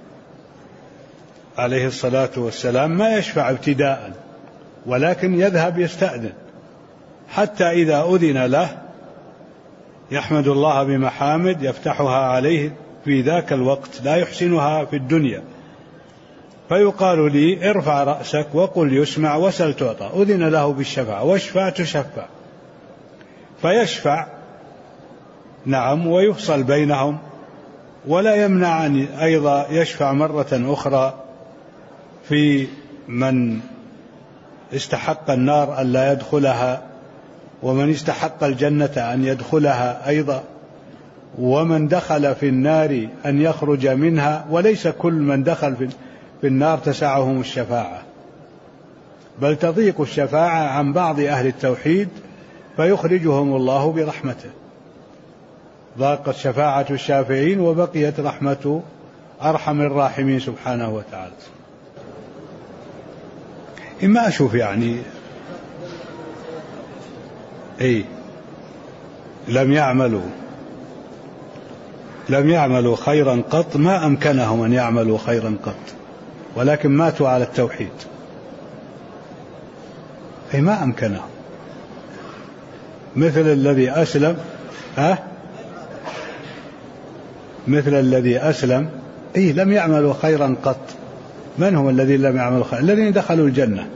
عليه الصلاة والسلام. ما يشفع ابتداء، ولكن يذهب يستأذن، حتى إذا أذن له يحمد الله بمحامد يفتحها عليه في ذاك الوقت لا يحسنها في الدنيا، فيقال لي ارفع رأسك وقل يسمع وسل تعطى. أذن له بالشفاعة، واشفع تشفع، فيشفع نعم ويفصل بينهم. ولا يمنع أن أيضا يشفع مرة أخرى في من استحق النار أن لا يدخلها، ومن استحق الجنة أن يدخلها أيضا، ومن دخل في النار أن يخرج منها. وليس كل من دخل في النار تسعهم الشفاعة، بل تضيق الشفاعة عن بعض أهل التوحيد فيخرجهم الله برحمته. ضاقت شفاعة الشافعين وبقيت رحمة أرحم الراحمين سبحانه وتعالى. إما أشوف يعني لم يعملوا خيرا قط، ما أمكنهم أن يعملوا خيرا قط، ولكن ماتوا على التوحيد. ما أمكنهم، مثل الذي أسلم لم يعملوا خيرا قط. من هم الذين لم يعملوا خيرا؟ الذين دخلوا الجنة.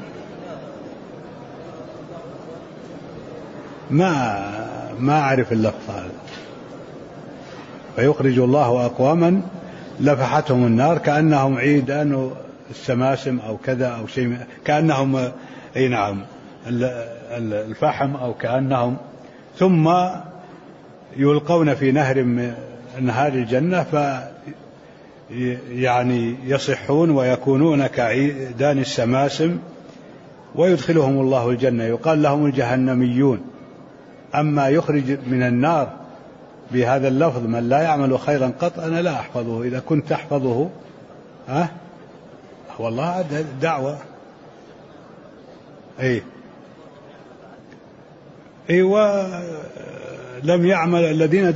ما أعرف اللفظ هذا. فيخرج الله أقواما لفحتهم النار كأنهم عيدان السماسم أو كذا أو شيء، كأنهم الفحم أو كأنهم، ثم يلقون في نهر من أنهار الجنة يعني يصحون ويكونون كعيدان السماسم ويدخلهم الله الجنة. يقال لهم الجهنميون. أما يخرج من النار بهذا اللفظ من لا يعمل خيرا قط أنا لا أحفظه. إذا كنت تحفظه والله دعوة. ولم يعمل الذين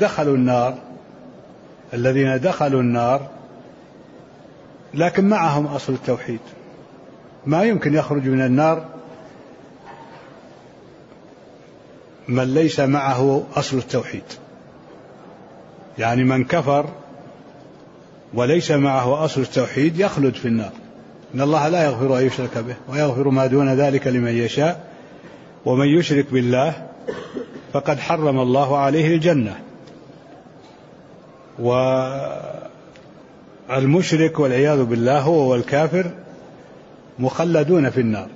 دخلوا النار لكن معهم أصل التوحيد. ما يمكن يخرج من النار من ليس معه أصل التوحيد. يعني من كفر وليس معه أصل التوحيد يخلد في النار. إن الله لا يغفر أن يشرك به ويغفر ما دون ذلك لمن يشاء، ومن يشرك بالله فقد حرم الله عليه الجنة. والمشرك والعياذ بالله هو والكافر مخلدون في النار.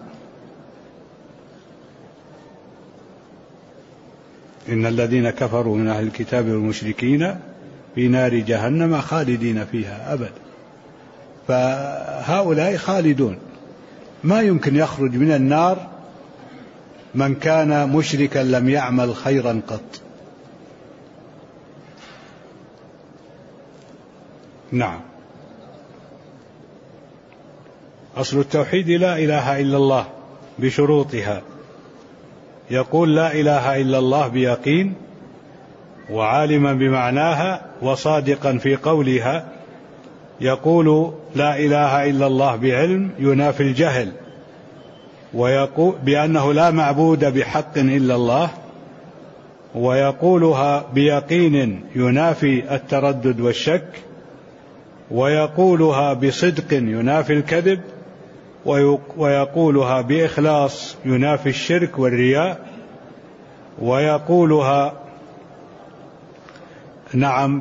إن الذين كفروا من أهل الكتاب والمشركين في نار جهنم خالدين فيها أبدا. فهؤلاء خالدون. ما يمكن يخرج من النار من كان مشركا لم يعمل خيرا قط. نعم. أصل التوحيد لا إله إلا الله بشروطها. يقول لا إله إلا الله بيقين وعالما بمعناها وصادقا في قولها. يقول لا إله إلا الله بعلم ينافي الجهل، ويقول بأنه لا معبود بحق إلا الله، ويقولها بيقين ينافي التردد والشك، ويقولها بصدق ينافي الكذب، ويقولها بإخلاص ينافي الشرك والرياء، ويقولها نعم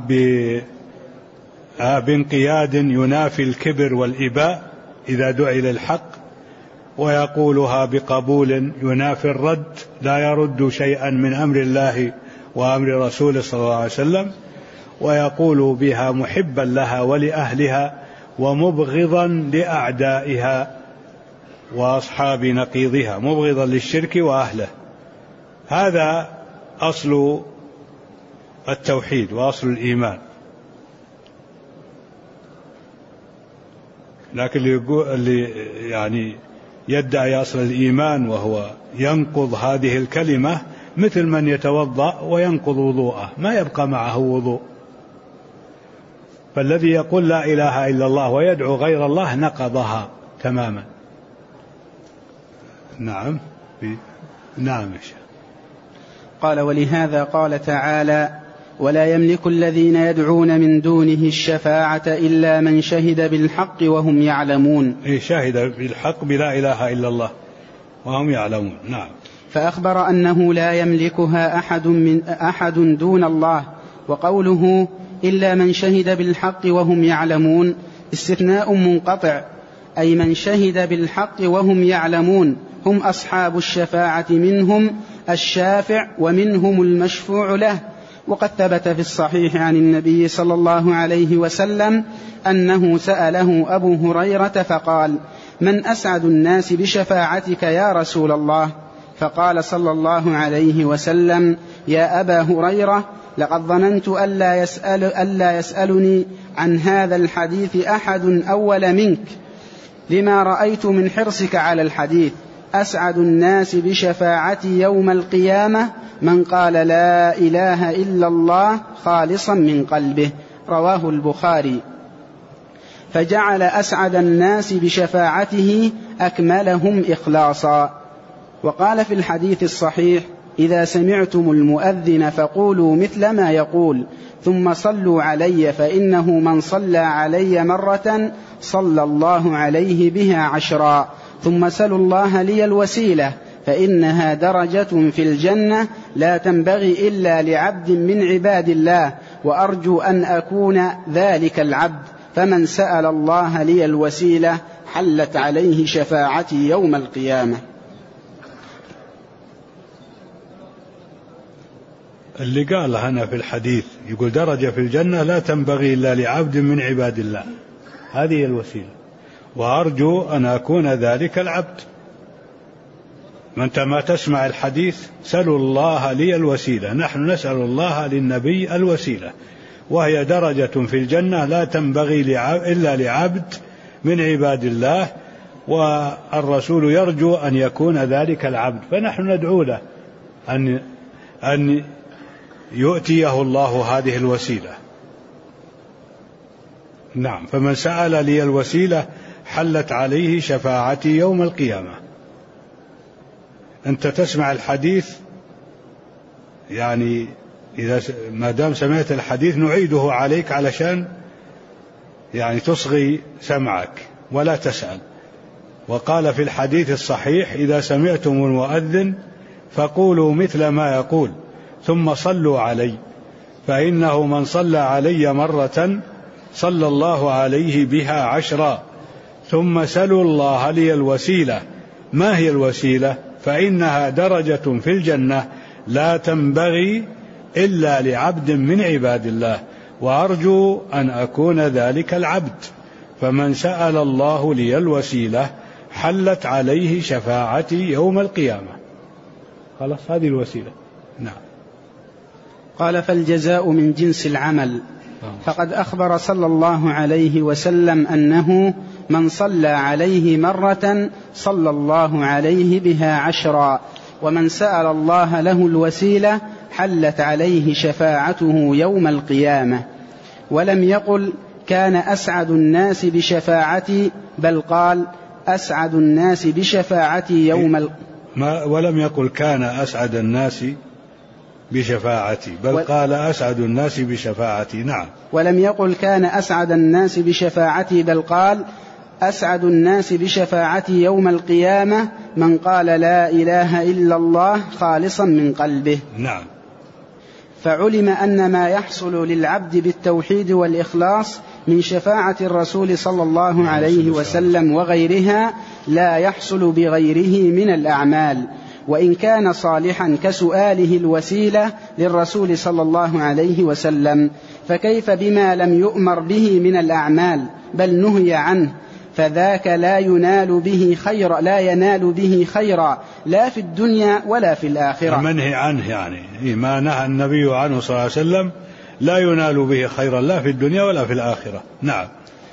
بانقياد ينافي الكبر والإباء إذا دعي للحق، ويقولها بقبول ينافي الرد لا يرد شيئا من أمر الله وأمر رسوله صلى الله عليه وسلم، ويقول بها محبا لها ولأهلها ومبغضا لأعدائها وأصحاب نقيضها، مبغضا للشرك وأهله. هذا أصل التوحيد وأصل الإيمان. لكن اللي يعني يدعي أصل الإيمان وهو ينقض هذه الكلمة مثل من يتوضأ وينقض وضوءه، ما يبقى معه وضوء. فالذي يقول لا إله إلا الله ويدعو غير الله نقضها تماما. نعم نعم. قال: ولهذا قال تعالى: ولا يملك الذين يدعون من دونه الشفاعة إلا من شهد بالحق وهم يعلمون. شهد بالحق بلا إله إلا الله وهم يعلمون. نعم. فأخبر أنه لا يملكها أحد دون الله. وقوله إلا من شهد بالحق وهم يعلمون استثناء منقطع، أي من شهد بالحق وهم يعلمون هم أصحاب الشفاعة، منهم الشافع ومنهم المشفوع له. وقد ثبت في الصحيح عن النبي صلى الله عليه وسلم أنه سأله أبو هريرة فقال: من أسعد الناس بشفاعتك يا رسول الله؟ فقال صلى الله عليه وسلم: يا أبا هريرة، لقد ظننت ألا يسألني عن هذا الحديث أحد أول منك، لما رأيت من حرصك على الحديث. أسعد الناس بشفاعتي يوم القيامة من قال لا إله إلا الله خالصا من قلبه. رواه البخاري. فجعل أسعد الناس بشفاعته أكملهم إخلاصا. وقال في الحديث الصحيح: إذا سمعتم المؤذن فقولوا مثل ما يقول، ثم صلوا علي، فإنه من صلى علي مرة صلى الله عليه بها 10. ثم سلوا الله لي الوسيلة، فإنها درجة في الجنة لا تنبغي إلا لعبد من عباد الله، وأرجو أن أكون ذلك العبد. فمن سأل الله لي الوسيلة حلت عليه شفاعتي يوم القيامة. اللي قال هنا في الحديث يقول درجة في الجنة لا تنبغي إلا لعبد من عباد الله، هذه الوسيلة، وأرجو أن أكون ذلك العبد. ما تسمع الحديث سلوا الله لي الوسيلة، نحن نسأل الله للنبي الوسيلة، وهي درجة في الجنة لا تنبغي إلا لعبد من عباد الله، والرسول يرجو أن يكون ذلك العبد، فنحن ندعو له أن يؤتيه الله هذه الوسيلة. نعم. فمن سأل لي الوسيلة حلت عليه شفاعتي يوم القيامة. أنت تسمع الحديث، يعني إذا ما دام سمعت الحديث نعيده عليك علشان يعني تصغي سمعك ولا تسأل. وقال في الحديث الصحيح: إذا سمعتم المؤذن فقولوا مثل ما يقول، ثم صلوا علي، فإنه من صلى علي مرة صلى الله عليه بها 10. ثم سلوا الله لي الوسيلة. ما هي الوسيلة؟ فإنها درجة في الجنة لا تنبغي إلا لعبد من عباد الله، وأرجو أن أكون ذلك العبد. فمن سأل الله لي الوسيلة حلت عليه شفاعتي يوم القيامة. خلاص، هذه الوسيلة. نعم. قال: فالجزاء من جنس العمل. فقد أخبر صلى الله عليه وسلم أنه من صلى عليه مرة صلى الله عليه بها 10، ومن سأل الله له الوسيلة حلت عليه شفاعته يوم القيامة. ولم يقل كان أسعد الناس بشفاعتي، بل قال أسعد الناس بشفاعتي يوم ولم يقل كان أسعد الناس بشفاعتي، بل قال أسعد الناس بشفاعتي. نعم. ولم يقل كان أسعد الناس بشفاعتي، بل قال أسعد الناس بشفاعتي يوم القيامة من قال لا إله إلا الله خالصا من قلبه. نعم. فعلم أن ما يحصل للعبد بالتوحيد والإخلاص من شفاعة الرسول صلى الله عليه وسلم وغيرها لا يحصل بغيره من الأعمال. وإن كان صالحا كسؤاله الوسيلة للرسول صلى الله عليه وسلم، فكيف بما لم يؤمر به من الأعمال بل نهي عنه، فذاك لا ينال به خيرا لا في الدنيا ولا في الآخرة. المنهي عنه يعني ما نهى النبي عنه صلى الله عليه وسلم لا ينال به خيرا لا في الدنيا ولا في الآخرة. نعم.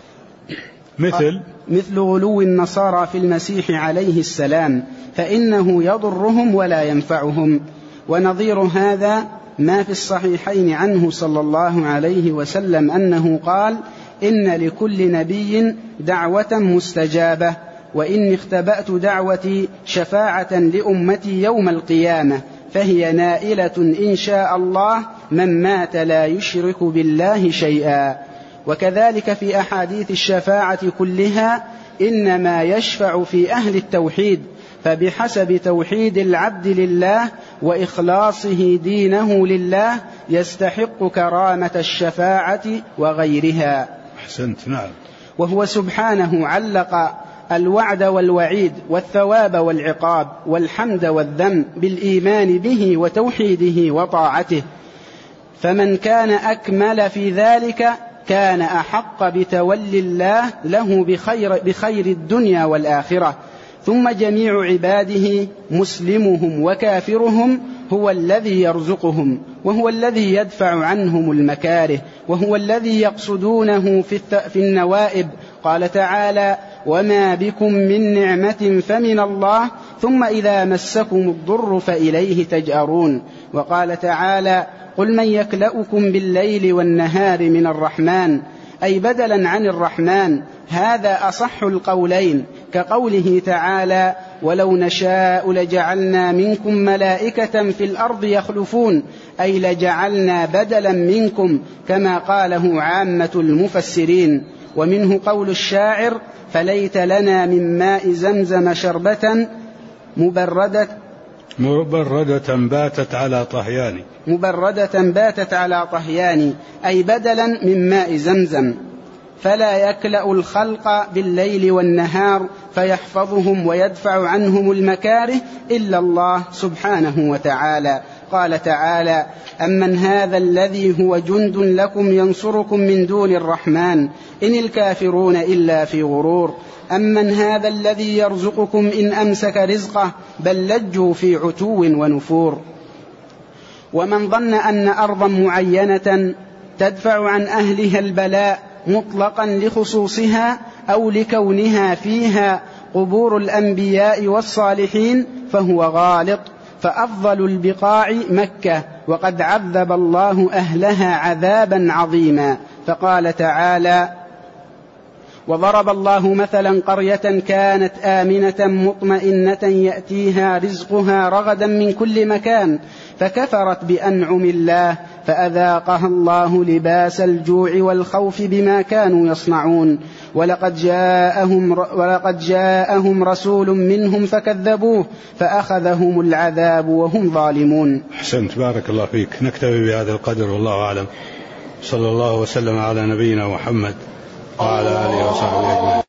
مثل غلو النصارى في المسيح عليه السلام، فإنه يضرهم ولا ينفعهم. ونظير هذا ما في الصحيحين عنه صلى الله عليه وسلم أنه قال: إن لكل نبي دعوة مستجابة، وإني اختبأت دعوتي شفاعة لأمتي يوم القيامة، فهي نائلة إن شاء الله من مات لا يشرك بالله شيئا. وكذلك في أحاديث الشفاعة كلها إنما يشفع في أهل التوحيد، فبحسب توحيد العبد لله وإخلاصه دينه لله يستحق كرامة الشفاعة وغيرها. أحسنت. نعم. وهو سبحانه علق الوعد والوعيد والثواب والعقاب والحمد والذم بالإيمان به وتوحيده وطاعته، فمن كان أكمل في ذلك كان أحق بتولي الله له بخير الدنيا والآخرة. ثم جميع عباده مسلمهم وكافرهم هو الذي يرزقهم، وهو الذي يدفع عنهم المكاره، وهو الذي يقصدونه في النوائب. قال تعالى: وما بكم من نعمة فمن الله ثم إذا مسكم الضر فإليه تجأرون. وقال تعالى: قل من يكلؤكم بالليل والنهار من الرحمن، أي بدلا عن الرحمن. هذا أصح القولين، كقوله تعالى: ولو نشاء لجعلنا منكم ملائكة في الأرض يخلفون، أي لجعلنا بدلا منكم، كما قاله عامة المفسرين. ومنه قول الشاعر: فليت لنا من ماء زمزم شربة مبردة باتت على طهيان، أي بدلا من ماء زمزم. فلا يكلأ الخلق بالليل والنهار فيحفظهم ويدفع عنهم المكاره إلا الله سبحانه وتعالى. قال تعالى: أمن هذا الذي هو جند لكم ينصركم من دون الرحمن إن الكافرون إلا في غرور. أمن هذا الذي يرزقكم إن أمسك رزقه بل لجوا في عتو ونفور. ومن ظن أن أرضا معينة تدفع عن أهلها البلاء مطلقا لخصوصها أو لكونها فيها قبور الأنبياء والصالحين فهو غالط، فأفضل البقاع مكة، وقد عذب الله أهلها عذابا عظيما. فقال تعالى: وضرب الله مثلا قرية كانت آمنة مطمئنة يأتيها رزقها رغدا من كل مكان فكفرت بأنعم الله فأذاقها الله لباس الجوع والخوف بما كانوا يصنعون. ولقد جاءهم رسول منهم فكذبوه فأخذهم العذاب وهم ظالمون. أحسنت، بارك الله فيك. نكتفي بهذا القدر والله أعلم. صلى الله وسلم على نبينا محمد وعلى آله وصحبه أجمعين.